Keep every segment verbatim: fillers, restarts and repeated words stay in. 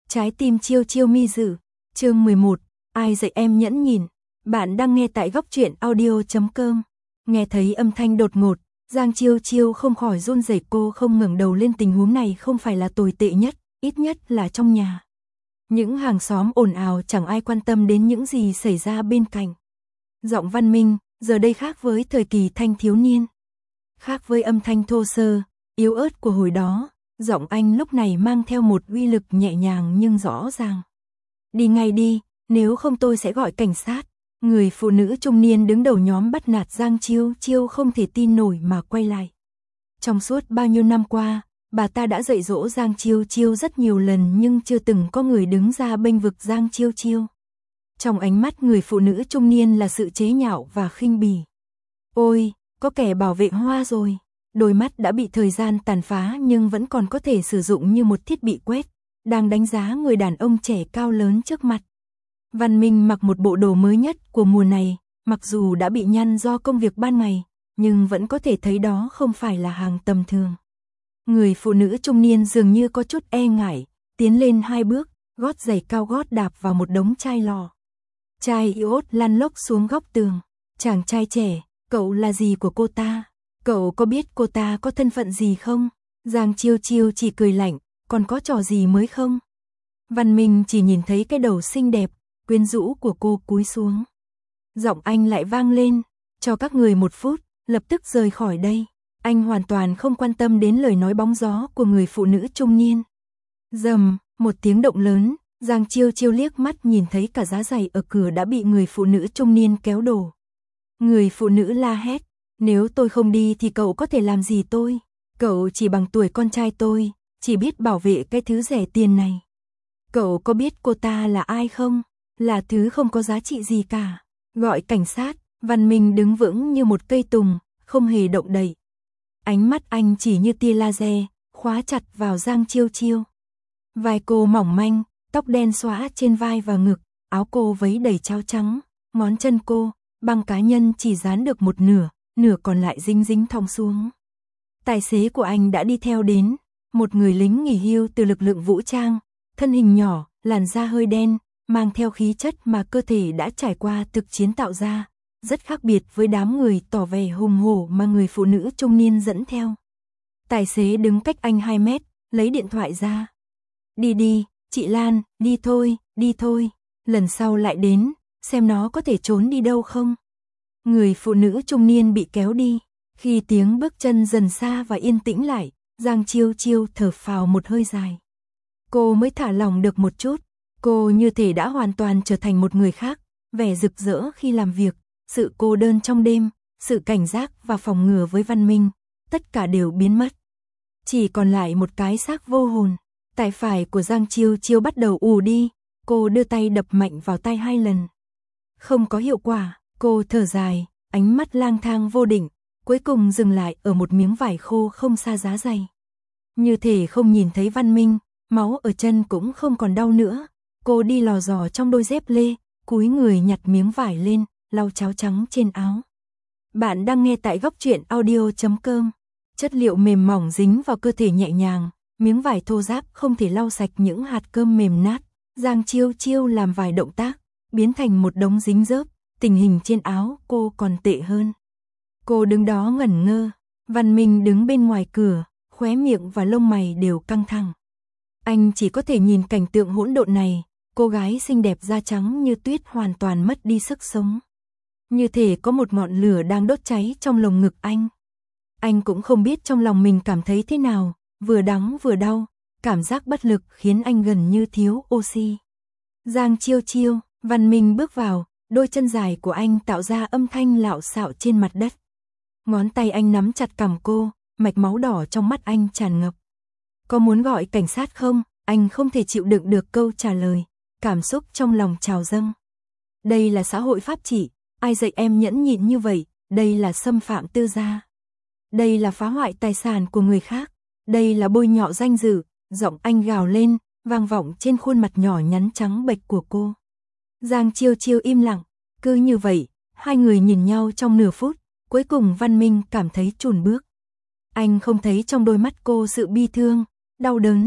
Trái tim chiêu chiêu mi dự, chương mười một, ai dạy em nhẫn nhìn. Bạn đang nghe tại góc truyện audio chấm com. Nghe thấy âm thanh đột ngột, Giang Chiêu Chiêu không khỏi run rẩy, cô không ngẩng đầu lên. Tình huống này không phải là tồi tệ nhất, ít nhất là trong nhà. Những hàng xóm ồn ào, chẳng ai quan tâm đến những gì xảy ra bên cạnh. Giọng Văn Minh giờ đây khác với thời kỳ thanh thiếu niên, khác với âm thanh thô sơ, yếu ớt của hồi đó. Giọng anh lúc này mang theo một uy lực nhẹ nhàng nhưng rõ ràng. Đi ngay đi, nếu không tôi sẽ gọi cảnh sát. Người phụ nữ trung niên đứng đầu nhóm bắt nạt Giang Chiêu Chiêu không thể tin nổi mà quay lại. Trong suốt bao nhiêu năm qua, bà ta đã dạy dỗ Giang Chiêu Chiêu rất nhiều lần nhưng chưa từng có người đứng ra bênh vực Giang Chiêu Chiêu. Trong ánh mắt người phụ nữ trung niên là sự chế nhạo và khinh bỉ. Ôi, có kẻ bảo vệ hoa rồi. Đôi mắt đã bị thời gian tàn phá nhưng vẫn còn có thể sử dụng như một thiết bị quét, đang đánh giá người đàn ông trẻ cao lớn trước mặt. Văn Minh mặc một bộ đồ mới nhất của mùa này, mặc dù đã bị nhăn do công việc ban ngày, nhưng vẫn có thể thấy đó không phải là hàng tầm thường. Người phụ nữ trung niên dường như có chút e ngại, tiến lên hai bước, gót giày cao gót đạp vào một đống chai lọ. Chai iốt lăn lóc xuống góc tường. Chàng trai trẻ, cậu là gì của cô ta? Cậu có biết cô ta có thân phận gì không? Giang Chiêu Chiêu chỉ cười lạnh, còn có trò gì mới không? Văn Minh chỉ nhìn thấy cái đầu xinh đẹp, quyến rũ của cô cúi xuống. Giọng anh lại vang lên, cho các người một phút, lập tức rời khỏi đây. Anh hoàn toàn không quan tâm đến lời nói bóng gió của người phụ nữ trung niên. Rầm, một tiếng động lớn, Giang Chiêu Chiêu liếc mắt nhìn thấy cả giá giày ở cửa đã bị người phụ nữ trung niên kéo đổ. Người phụ nữ la hét, nếu tôi không đi thì cậu có thể làm gì tôi? Cậu chỉ bằng tuổi con trai tôi, chỉ biết bảo vệ cái thứ rẻ tiền này. Cậu có biết cô ta là ai không? Là thứ không có giá trị gì cả. Gọi cảnh sát. Văn Minh đứng vững như một cây tùng, không hề động đậy. Ánh mắt anh chỉ như tia laser, khóa chặt vào Giang Chiêu Chiêu. Vai cô mỏng manh, tóc đen xõa trên vai và ngực, áo cô vấy đầy cháo trắng, ngón chân cô, băng cá nhân chỉ dán được một nửa, nửa còn lại dính dính thong xuống. Tài xế của anh đã đi theo đến, một người lính nghỉ hưu từ lực lượng vũ trang, thân hình nhỏ, làn da hơi đen, mang theo khí chất mà cơ thể đã trải qua thực chiến tạo ra, rất khác biệt với đám người tỏ vẻ hùng hổ mà người phụ nữ trung niên dẫn theo. Tài xế đứng cách anh hai mét, lấy điện thoại ra. Đi đi, chị Lan, đi thôi, đi thôi, lần sau lại đến, xem nó có thể trốn đi đâu không. Người phụ nữ trung niên bị kéo đi, khi tiếng bước chân dần xa và yên tĩnh lại, Giang Chiêu Chiêu thở phào một hơi dài. Cô mới thả lỏng được một chút, cô như thể đã hoàn toàn trở thành một người khác, vẻ rực rỡ khi làm việc, sự cô đơn trong đêm, sự cảnh giác và phòng ngừa với Văn Minh, tất cả đều biến mất. Chỉ còn lại một cái xác vô hồn. Tay phải của Giang Chiêu Chiêu bắt đầu ù đi, cô đưa tay đập mạnh vào tay hai lần. Không có hiệu quả, cô thở dài, ánh mắt lang thang vô định, cuối cùng dừng lại ở một miếng vải khô không xa giá giày. Như thể không nhìn thấy Văn Minh, máu ở chân cũng không còn đau nữa. Cô đi lò dò trong đôi dép lê, cúi người nhặt miếng vải lên, lau cháo trắng trên áo. Bạn đang nghe tại góc truyện audio chấm com. Chất liệu mềm mỏng dính vào cơ thể nhẹ nhàng, miếng vải thô ráp không thể lau sạch những hạt cơm mềm nát. Giang Chiêu Chiêu làm vài động tác, biến thành một đống dính rớp, tình hình trên áo cô còn tệ hơn. Cô đứng đó ngẩn ngơ, Văn Minh đứng bên ngoài cửa, khóe miệng và lông mày đều căng thẳng. Anh chỉ có thể nhìn cảnh tượng hỗn độn này, cô gái xinh đẹp da trắng như tuyết hoàn toàn mất đi sức sống. Như thể có một ngọn lửa đang đốt cháy trong lồng ngực anh. Anh cũng không biết trong lòng mình cảm thấy thế nào, vừa đắng vừa đau, cảm giác bất lực khiến anh gần như thiếu oxy. Giang Chiêu Chiêu, Văn Minh bước vào, đôi chân dài của anh tạo ra âm thanh lạo xạo trên mặt đất. Ngón tay anh nắm chặt cằm cô, mạch máu đỏ trong mắt anh tràn ngập. Có muốn gọi cảnh sát không? Anh không thể chịu đựng được câu trả lời, cảm xúc trong lòng trào dâng. Đây là xã hội pháp trị, ai dạy em nhẫn nhịn như vậy? Đây là xâm phạm tư gia. Đây là phá hoại tài sản của người khác. Đây là bôi nhọ danh dự. Giọng anh gào lên, vang vọng trên khuôn mặt nhỏ nhắn trắng bệch của cô. Giang Chiêu Chiêu im lặng, cứ như vậy, hai người nhìn nhau trong nửa phút, cuối cùng Văn Minh cảm thấy chùn bước. Anh không thấy trong đôi mắt cô sự bi thương, đau đớn,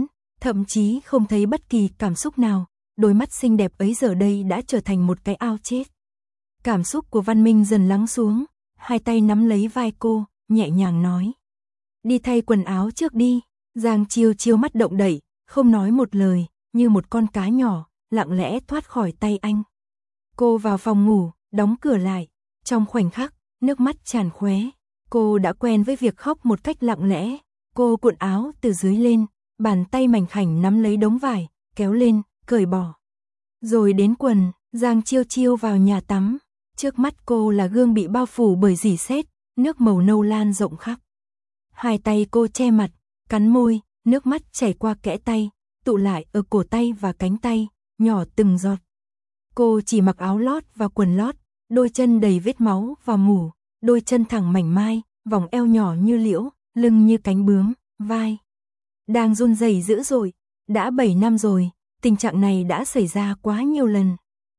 thậm chí không thấy bất kỳ cảm xúc nào, đôi mắt xinh đẹp ấy giờ đây đã trở thành một cái ao chết. Cảm xúc của Văn Minh dần lắng xuống, hai tay nắm lấy vai cô, nhẹ nhàng nói. Đi thay quần áo trước đi. Giang Chiêu Chiêu mắt động đậy, không nói một lời, như một con cá nhỏ, lặng lẽ thoát khỏi tay anh. Cô vào phòng ngủ, đóng cửa lại. Trong khoảnh khắc, nước mắt tràn khóe. Cô đã quen với việc khóc một cách lặng lẽ. Cô cuộn áo từ dưới lên, bàn tay mảnh khảnh nắm lấy đống vải, kéo lên, cởi bỏ. Rồi đến quần, Giang Chiêu Chiêu vào nhà tắm. Trước mắt cô là gương bị bao phủ bởi rỉ sét, nước màu nâu lan rộng khắp. Hai tay cô che mặt, cắn môi, nước mắt chảy qua kẽ tay, tụ lại ở cổ tay và cánh tay, nhỏ từng giọt. Cô chỉ mặc áo lót và quần lót, đôi chân đầy vết máu và mủ, đôi chân thẳng mảnh mai, vòng eo nhỏ như liễu, lưng như cánh bướm, vai đang run rẩy dữ dội. Đã bảy năm rồi, tình trạng này đã xảy ra quá nhiều lần.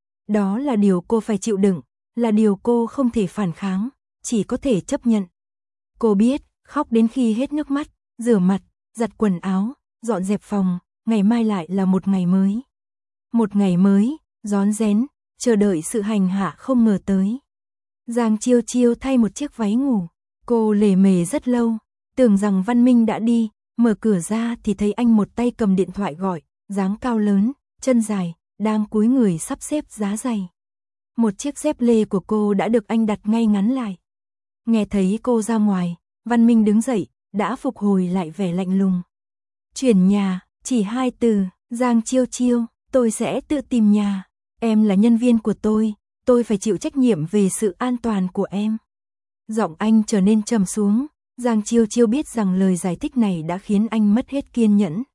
Đó là điều cô phải chịu đựng, là điều cô không thể phản kháng, chỉ có thể chấp nhận. Cô biết, khóc đến khi hết nước mắt, rửa mặt, giặt quần áo, dọn dẹp phòng, ngày mai lại là một ngày mới. Một ngày mới, rón rén, chờ đợi sự hành hạ không ngờ tới. Giang Chiêu Chiêu thay một chiếc váy ngủ, cô lề mề rất lâu, tưởng rằng Văn Minh đã đi, mở cửa ra thì thấy anh một tay cầm điện thoại gọi, dáng cao lớn, chân dài, đang cúi người sắp xếp giá giày. Một chiếc dép lê của cô đã được anh đặt ngay ngắn lại. Nghe thấy cô ra ngoài, Văn Minh đứng dậy, đã phục hồi lại vẻ lạnh lùng. Chuyển nhà, chỉ hai từ, Giang Chiêu Chiêu, tôi sẽ tự tìm nhà. Em là nhân viên của tôi, tôi phải chịu trách nhiệm về sự an toàn của em. Giọng anh trở nên trầm xuống, Giang Chiêu Chiêu biết rằng lời giải thích này đã khiến anh mất hết kiên nhẫn.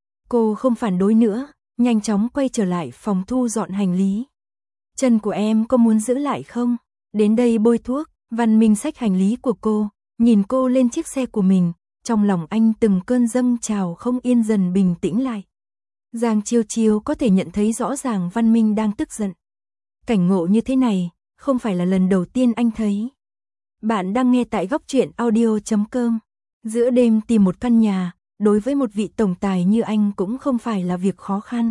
Cô không phản đối nữa, nhanh chóng quay trở lại phòng thu dọn hành lý. Chân của em có muốn giữ lại không? Đến đây bôi thuốc. Văn Minh xách hành lý của cô, nhìn cô lên chiếc xe của mình, trong lòng anh từng cơn dâng trào không yên dần bình tĩnh lại. Giang Chiêu Chiêu có thể nhận thấy rõ ràng Văn Minh đang tức giận. Cảnh ngộ như thế này, không phải là lần đầu tiên anh thấy. Bạn đang nghe tại góc truyện audio chấm com. Giữa đêm tìm một căn nhà, đối với một vị tổng tài như anh cũng không phải là việc khó khăn.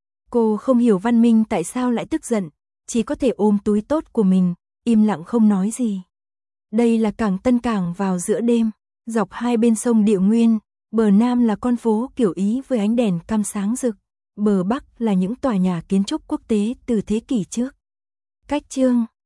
Cô không hiểu Văn Minh tại sao lại tức giận, chỉ có thể ôm túi tốt của mình, im lặng không nói gì. Đây là cảng Tân Cảng vào giữa đêm, dọc hai bên sông Địa Nguyên, bờ nam là con phố kiểu Ý với ánh đèn cam sáng rực, bờ bắc là những tòa nhà kiến trúc quốc tế từ thế kỷ trước. Cách chương